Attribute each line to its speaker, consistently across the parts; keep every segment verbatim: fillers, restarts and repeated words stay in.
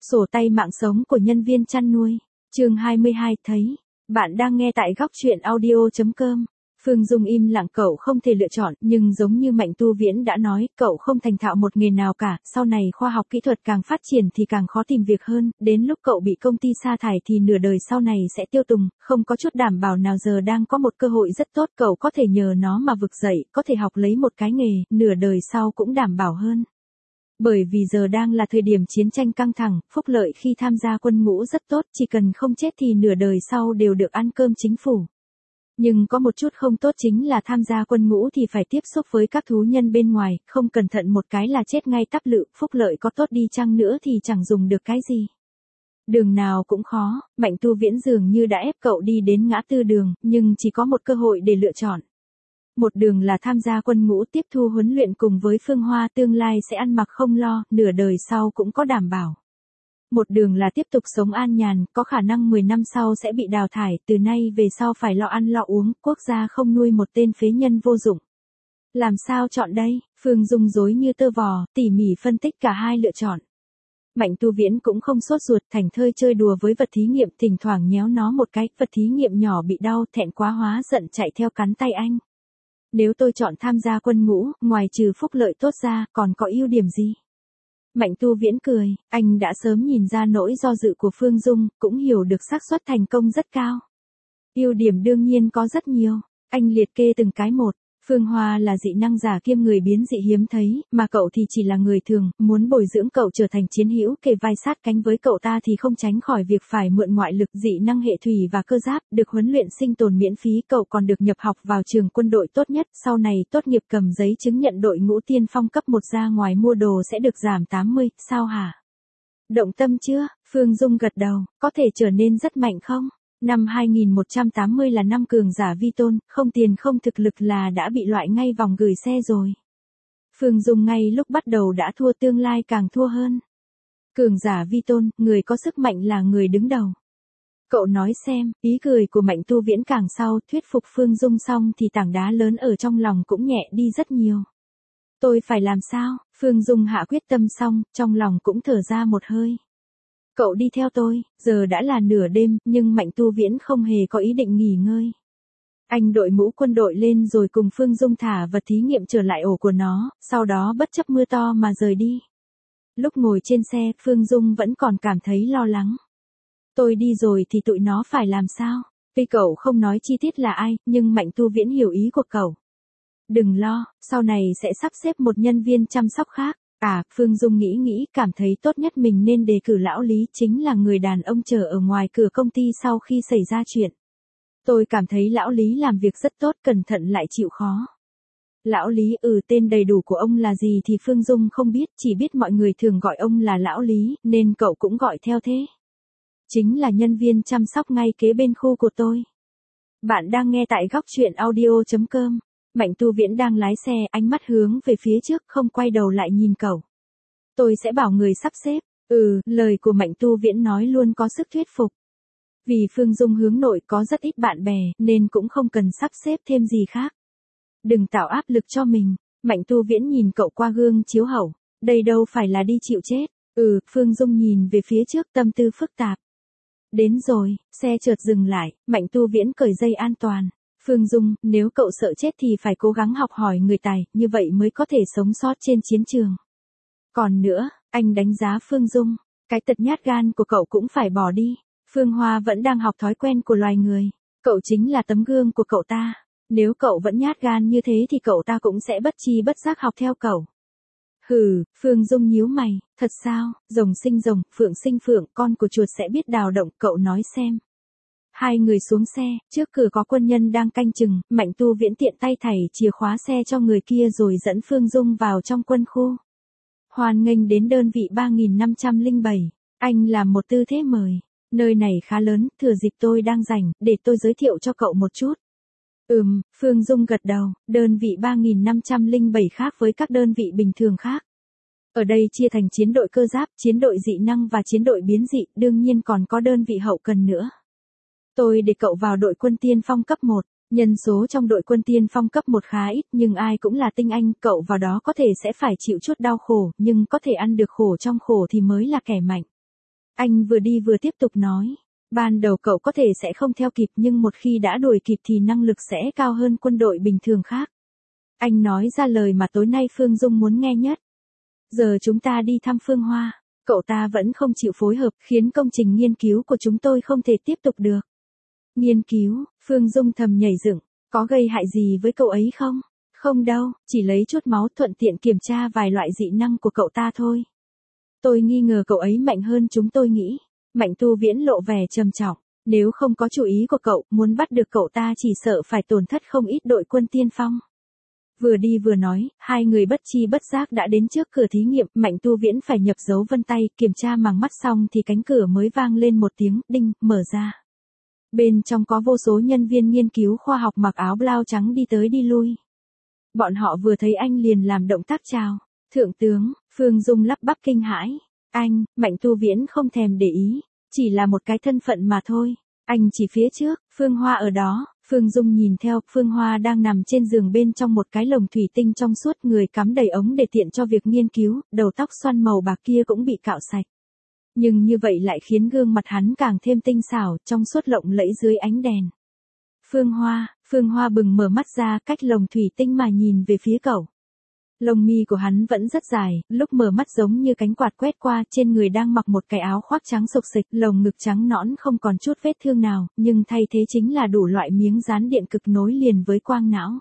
Speaker 1: Sổ tay mạng sống của nhân viên chăn nuôi. Chương hai mươi hai thấy. Bạn đang nghe tại góc truyện audio chấm com. Phương Dung im lặng, cậu không thể lựa chọn, nhưng giống như Mạnh Tu Viễn đã nói, cậu không thành thạo một nghề nào cả, sau này khoa học kỹ thuật càng phát triển thì càng khó tìm việc hơn, đến lúc cậu bị công ty sa thải thì nửa đời sau này sẽ tiêu tùng, không có chút đảm bảo nào. Giờ đang có một cơ hội rất tốt, cậu có thể nhờ nó mà vực dậy, có thể học lấy một cái nghề, nửa đời sau cũng đảm bảo hơn. Bởi vì giờ đang là thời điểm chiến tranh căng thẳng, phúc lợi khi tham gia quân ngũ rất tốt, chỉ cần không chết thì nửa đời sau đều được ăn cơm chính phủ. Nhưng có một chút không tốt chính là tham gia quân ngũ thì phải tiếp xúc với các thú nhân bên ngoài, không cẩn thận một cái là chết ngay tắp lự, phúc lợi có tốt đi chăng nữa thì chẳng dùng được cái gì. Đường nào cũng khó, Mạnh Tu Viễn dường như đã ép cậu đi đến ngã tư đường, nhưng chỉ có một cơ hội để lựa chọn. Một đường là tham gia quân ngũ tiếp thu huấn luyện cùng với Phương Hoa, tương lai sẽ ăn mặc không lo, nửa đời sau cũng có đảm bảo. Một đường là tiếp tục sống an nhàn, có khả năng mười năm sau sẽ bị đào thải, từ nay về sau phải lo ăn lo uống, quốc gia không nuôi một tên phế nhân vô dụng. Làm sao chọn đây? Phương Dung rối như tơ vò, tỉ mỉ phân tích cả hai lựa chọn. Mạnh Tu Viễn cũng không sốt ruột, thành thơi chơi đùa với vật thí nghiệm, thỉnh thoảng nhéo nó một cái, vật thí nghiệm nhỏ bị đau, thẹn quá hóa giận chạy theo cắn tay anh. Nếu tôi chọn tham gia quân ngũ, ngoài trừ phúc lợi tốt ra, còn có ưu điểm gì? Mạnh Tu Viễn cười, anh đã sớm nhìn ra nỗi do dự của Phương Dung, cũng hiểu được xác suất thành công rất cao. Ưu điểm đương nhiên có rất nhiều, anh liệt kê từng cái một. Phương Hoa là dị năng giả kiêm người biến dị hiếm thấy, mà cậu thì chỉ là người thường, muốn bồi dưỡng cậu trở thành chiến hữu kề vai sát cánh với cậu ta thì không tránh khỏi việc phải mượn ngoại lực. Dị năng hệ thủy và cơ giáp, được huấn luyện sinh tồn miễn phí, cậu còn được nhập học vào trường quân đội tốt nhất, sau này tốt nghiệp cầm giấy chứng nhận đội ngũ tiên phong cấp một ra ngoài mua đồ sẽ được giảm tám mươi, sao hả? Động tâm chưa? Phương Dung gật đầu, có thể trở nên rất mạnh không? Năm hai nghìn một trăm tám mươi là năm cường giả vi tôn, không tiền không thực lực là đã bị loại ngay vòng gửi xe rồi. Phương Dung ngay lúc bắt đầu đã thua, tương lai càng thua hơn. Cường giả vi tôn, người có sức mạnh là người đứng đầu. Cậu nói xem, ý cười của Mạnh Tu Viễn càng sau, thuyết phục Phương Dung xong thì tảng đá lớn ở trong lòng cũng nhẹ đi rất nhiều. Tôi phải làm sao? Phương Dung hạ quyết tâm xong, trong lòng cũng thở ra một hơi. Cậu đi theo tôi, giờ đã là nửa đêm, nhưng Mạnh Tu Viễn không hề có ý định nghỉ ngơi. Anh đội mũ quân đội lên rồi cùng Phương Dung thả vật thí nghiệm trở lại ổ của nó, sau đó bất chấp mưa to mà rời đi. Lúc ngồi trên xe, Phương Dung vẫn còn cảm thấy lo lắng. Tôi đi rồi thì tụi nó phải làm sao? Tuy cậu không nói chi tiết là ai, nhưng Mạnh Tu Viễn hiểu ý của cậu. Đừng lo, sau này sẽ sắp xếp một nhân viên chăm sóc khác. À, Phương Dung nghĩ nghĩ, cảm thấy tốt nhất mình nên đề cử lão Lý, chính là người đàn ông chờ ở ngoài cửa công ty sau khi xảy ra chuyện. Tôi cảm thấy lão Lý làm việc rất tốt, cẩn thận lại chịu khó. Lão Lý, ừ, tên đầy đủ của ông là gì thì Phương Dung không biết, chỉ biết mọi người thường gọi ông là lão Lý, nên cậu cũng gọi theo thế. Chính là nhân viên chăm sóc ngay kế bên khu của tôi. Bạn đang nghe tại góc truyện audio chấm com. Mạnh Tu Viễn đang lái xe, ánh mắt hướng về phía trước, không quay đầu lại nhìn cậu. Tôi sẽ bảo người sắp xếp. Ừ, lời của Mạnh Tu Viễn nói luôn có sức thuyết phục. Vì Phương Dung hướng nội có rất ít bạn bè, nên cũng không cần sắp xếp thêm gì khác. Đừng tạo áp lực cho mình. Mạnh Tu Viễn nhìn cậu qua gương chiếu hậu. Đây đâu phải là đi chịu chết. Ừ, Phương Dung nhìn về phía trước, tâm tư phức tạp. Đến rồi, xe chợt dừng lại, Mạnh Tu Viễn cởi dây an toàn. Phương Dung, nếu cậu sợ chết thì phải cố gắng học hỏi người tài, như vậy mới có thể sống sót trên chiến trường. Còn nữa, anh đánh giá Phương Dung, cái tật nhát gan của cậu cũng phải bỏ đi. Phương Hoa vẫn đang học thói quen của loài người, cậu chính là tấm gương của cậu ta. Nếu cậu vẫn nhát gan như thế thì cậu ta cũng sẽ bất chi bất giác học theo cậu. Hừ, Phương Dung nhíu mày, thật sao? Rồng sinh rồng, phượng sinh phượng, con của chuột sẽ biết đào động, cậu nói xem. Hai người xuống xe, trước cửa có quân nhân đang canh chừng, Mạnh Tu Viễn tiện tay thảy chìa khóa xe cho người kia rồi dẫn Phương Dung vào trong quân khu. Hoan nghênh đến đơn vị ba nghìn năm trăm lẻ bảy, anh làm một tư thế mời. Nơi này khá lớn, thừa dịp tôi đang rảnh, để tôi giới thiệu cho cậu một chút. Ừm, Phương Dung gật đầu, đơn vị ba nghìn năm trăm lẻ bảy khác với các đơn vị bình thường khác. Ở đây chia thành chiến đội cơ giáp, chiến đội dị năng và chiến đội biến dị, đương nhiên còn có đơn vị hậu cần nữa. Tôi để cậu vào đội quân tiên phong cấp một, nhân số trong đội quân tiên phong cấp một khá ít, nhưng ai cũng là tinh anh, cậu vào đó có thể sẽ phải chịu chút đau khổ, nhưng có thể ăn được khổ trong khổ thì mới là kẻ mạnh. Anh vừa đi vừa tiếp tục nói. Ban đầu cậu có thể sẽ không theo kịp nhưng một khi đã đuổi kịp thì năng lực sẽ cao hơn quân đội bình thường khác. Anh nói ra lời mà tối nay Phương Dung muốn nghe nhất. Giờ chúng ta đi thăm Phương Hoa. Cậu ta vẫn không chịu phối hợp khiến công trình nghiên cứu của chúng tôi không thể tiếp tục được. Nghiên cứu, Phương Dung thầm nhảy dựng, có gây hại gì với cậu ấy không? Không đâu, chỉ lấy chút máu thuận tiện kiểm tra vài loại dị năng của cậu ta thôi. Tôi nghi ngờ cậu ấy mạnh hơn chúng tôi nghĩ. Mạnh Tu Viễn lộ vẻ trầm trọng, nếu không có chủ ý của cậu, muốn bắt được cậu ta chỉ sợ phải tổn thất không ít đội quân tiên phong. Vừa đi vừa nói, hai người bất chi bất giác đã đến trước cửa thí nghiệm, Mạnh Tu Viễn phải nhập dấu vân tay, kiểm tra màng mắt xong thì cánh cửa mới vang lên một tiếng, đinh, mở ra. Bên trong có vô số nhân viên nghiên cứu khoa học mặc áo blau trắng đi tới đi lui. Bọn họ vừa thấy anh liền làm động tác chào. Thượng tướng, Phương Dung lắp bắp kinh hãi. Anh, Mạnh Tu Viễn không thèm để ý, chỉ là một cái thân phận mà thôi. Anh chỉ phía trước, Phương Hoa ở đó. Phương Dung nhìn theo, Phương Hoa đang nằm trên giường bên trong một cái lồng thủy tinh trong suốt, người cắm đầy ống để tiện cho việc nghiên cứu, đầu tóc xoăn màu bạc kia cũng bị cạo sạch. Nhưng như vậy lại khiến gương mặt hắn càng thêm tinh xảo, trong suốt lộng lẫy dưới ánh đèn. Phương Hoa, Phương Hoa bừng mở mắt ra cách lồng thủy tinh mà nhìn về phía cậu. Lông mi của hắn vẫn rất dài, lúc mở mắt giống như cánh quạt quét qua, trên người đang mặc một cái áo khoác trắng xộc xịch, lồng ngực trắng nõn không còn chút vết thương nào, nhưng thay thế chính là đủ loại miếng dán điện cực nối liền với quang não.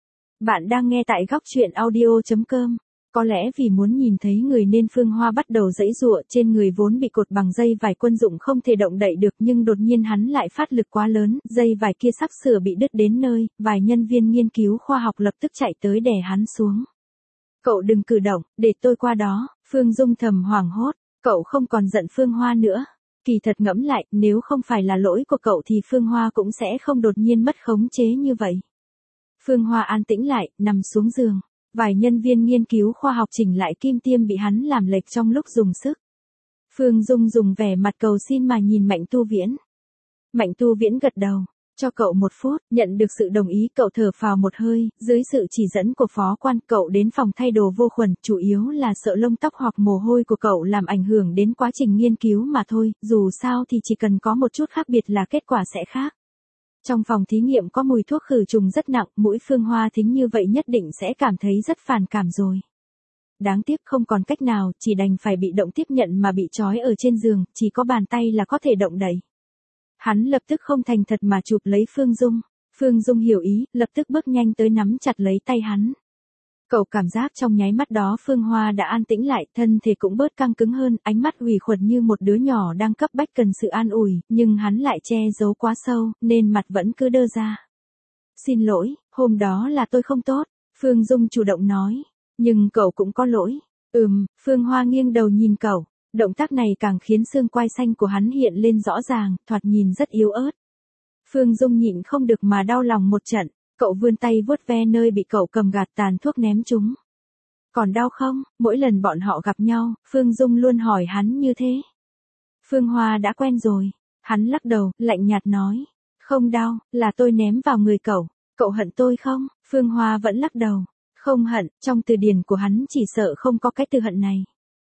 Speaker 1: Bạn đang nghe tại góc truyện audio chấm com. Có lẽ vì muốn nhìn thấy người nên Phương Hoa bắt đầu giãy giụa, trên người vốn bị cột bằng dây vải quân dụng không thể động đậy được, nhưng đột nhiên hắn lại phát lực quá lớn, dây vải kia sắp sửa bị đứt đến nơi, vài nhân viên nghiên cứu khoa học lập tức chạy tới đè hắn xuống. Cậu đừng cử động, để tôi qua đó. Phương Dung thầm hoảng hốt, cậu không còn giận Phương Hoa nữa. Kỳ thật ngẫm lại, nếu không phải là lỗi của cậu thì Phương Hoa cũng sẽ không đột nhiên mất khống chế như vậy. Phương Hoa an tĩnh lại, nằm xuống giường. Vài nhân viên nghiên cứu khoa học chỉnh lại kim tiêm bị hắn làm lệch trong lúc dùng sức. Phương Dung dùng vẻ mặt cầu xin mà nhìn Mạnh Tu Viễn. Mạnh Tu Viễn gật đầu. Cho cậu một phút, nhận được sự đồng ý, cậu thở phào một hơi, dưới sự chỉ dẫn của phó quan, cậu đến phòng thay đồ vô khuẩn, chủ yếu là sợ lông tóc hoặc mồ hôi của cậu làm ảnh hưởng đến quá trình nghiên cứu mà thôi, dù sao thì chỉ cần có một chút khác biệt là kết quả sẽ khác. Trong phòng thí nghiệm có mùi thuốc khử trùng rất nặng, mũi Phương Hoa thính như vậy nhất định sẽ cảm thấy rất phản cảm rồi. Đáng tiếc không còn cách nào, chỉ đành phải bị động tiếp nhận mà bị trói ở trên giường, chỉ có bàn tay là có thể động đẩy. Hắn lập tức không thành thật mà chụp lấy Phương Dung. Phương Dung hiểu ý, lập tức bước nhanh tới nắm chặt lấy tay hắn. Cậu cảm giác trong nháy mắt đó Phương Hoa đã an tĩnh lại, thân thể cũng bớt căng cứng hơn, ánh mắt ủy khuất như một đứa nhỏ đang cấp bách cần sự an ủi, nhưng hắn lại che giấu quá sâu, nên mặt vẫn cứ đơ ra. Xin lỗi, hôm đó là tôi không tốt, Phương Dung chủ động nói. Nhưng cậu cũng có lỗi. Ừm, Phương Hoa nghiêng đầu nhìn cậu. Động tác này càng khiến xương quai xanh của hắn hiện lên rõ ràng, thoạt nhìn rất yếu ớt. Phương Dung nhịn không được mà đau lòng một trận, cậu vươn tay vuốt ve nơi bị cậu cầm gạt tàn thuốc ném chúng. Còn đau không? Mỗi lần bọn họ gặp nhau, Phương Dung luôn hỏi hắn như thế. Phương Hoa đã quen rồi, hắn lắc đầu, lạnh nhạt nói. Không đau, là tôi ném vào người cậu, cậu hận tôi không? Phương Hoa vẫn lắc đầu. Không hận, trong từ điển của hắn chỉ sợ không có cái từ hận này.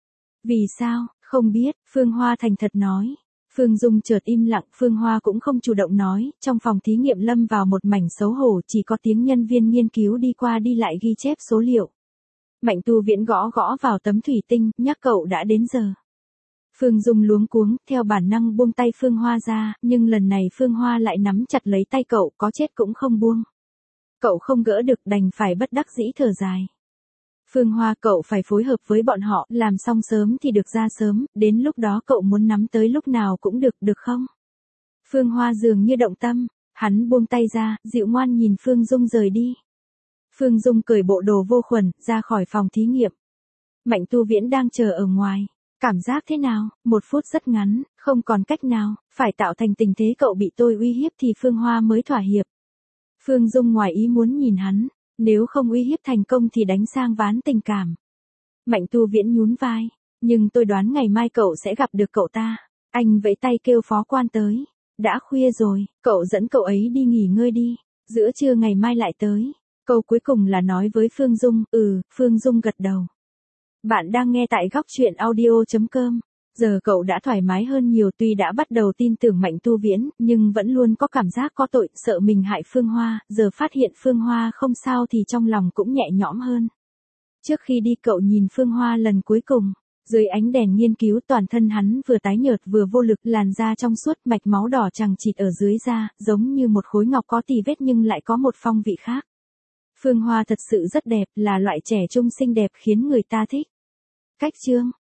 Speaker 1: Vì sao? Không biết, Phương Hoa thành thật nói. Phương Dung chợt im lặng, Phương Hoa cũng không chủ động nói, trong phòng thí nghiệm lâm vào một mảnh xấu hổ, chỉ có tiếng nhân viên nghiên cứu đi qua đi lại ghi chép số liệu. Mạnh Tu Viễn gõ gõ vào tấm thủy tinh, nhắc cậu đã đến giờ. Phương Dung luống cuống, theo bản năng buông tay Phương Hoa ra, nhưng lần này Phương Hoa lại nắm chặt lấy tay cậu, có chết cũng không buông. Cậu không gỡ được, đành phải bất đắc dĩ thở dài. Phương Hoa, cậu phải phối hợp với bọn họ, làm xong sớm thì được ra sớm, đến lúc đó cậu muốn nắm tới lúc nào cũng được, được không? Phương Hoa dường như động tâm, hắn buông tay ra, dịu ngoan nhìn Phương Dung rời đi. Phương Dung cởi bộ đồ vô khuẩn, ra khỏi phòng thí nghiệm. Mạnh Tu Viễn đang chờ ở ngoài. Cảm giác thế nào? Một phút rất ngắn, không còn cách nào, phải tạo thành tình thế cậu bị tôi uy hiếp thì Phương Hoa mới thỏa hiệp. Phương Dung ngoài ý muốn nhìn hắn. Nếu không uy hiếp thành công thì đánh sang ván tình cảm. Mạnh Tu Viễn nhún vai. Nhưng tôi đoán ngày mai cậu sẽ gặp được cậu ta. Anh vẫy tay kêu phó quan tới. Đã khuya rồi, cậu dẫn cậu ấy đi nghỉ ngơi đi. Giữa trưa ngày mai lại tới. Câu cuối cùng là nói với Phương Dung. Ừ, Phương Dung gật đầu. Bạn đang nghe tại góc truyện audio chấm com. Giờ cậu đã thoải mái hơn nhiều, tuy đã bắt đầu tin tưởng Mạnh Tu Viễn, nhưng vẫn luôn có cảm giác có tội, sợ mình hại Phương Hoa, giờ phát hiện Phương Hoa không sao thì trong lòng cũng nhẹ nhõm hơn. Trước khi đi cậu nhìn Phương Hoa lần cuối cùng, dưới ánh đèn nghiên cứu toàn thân hắn vừa tái nhợt vừa vô lực, làn da trong suốt, mạch máu đỏ chằng chịt ở dưới da, giống như một khối ngọc có tì vết nhưng lại có một phong vị khác. Phương Hoa thật sự rất đẹp, là loại trẻ trung xinh đẹp khiến người ta thích. Cách chương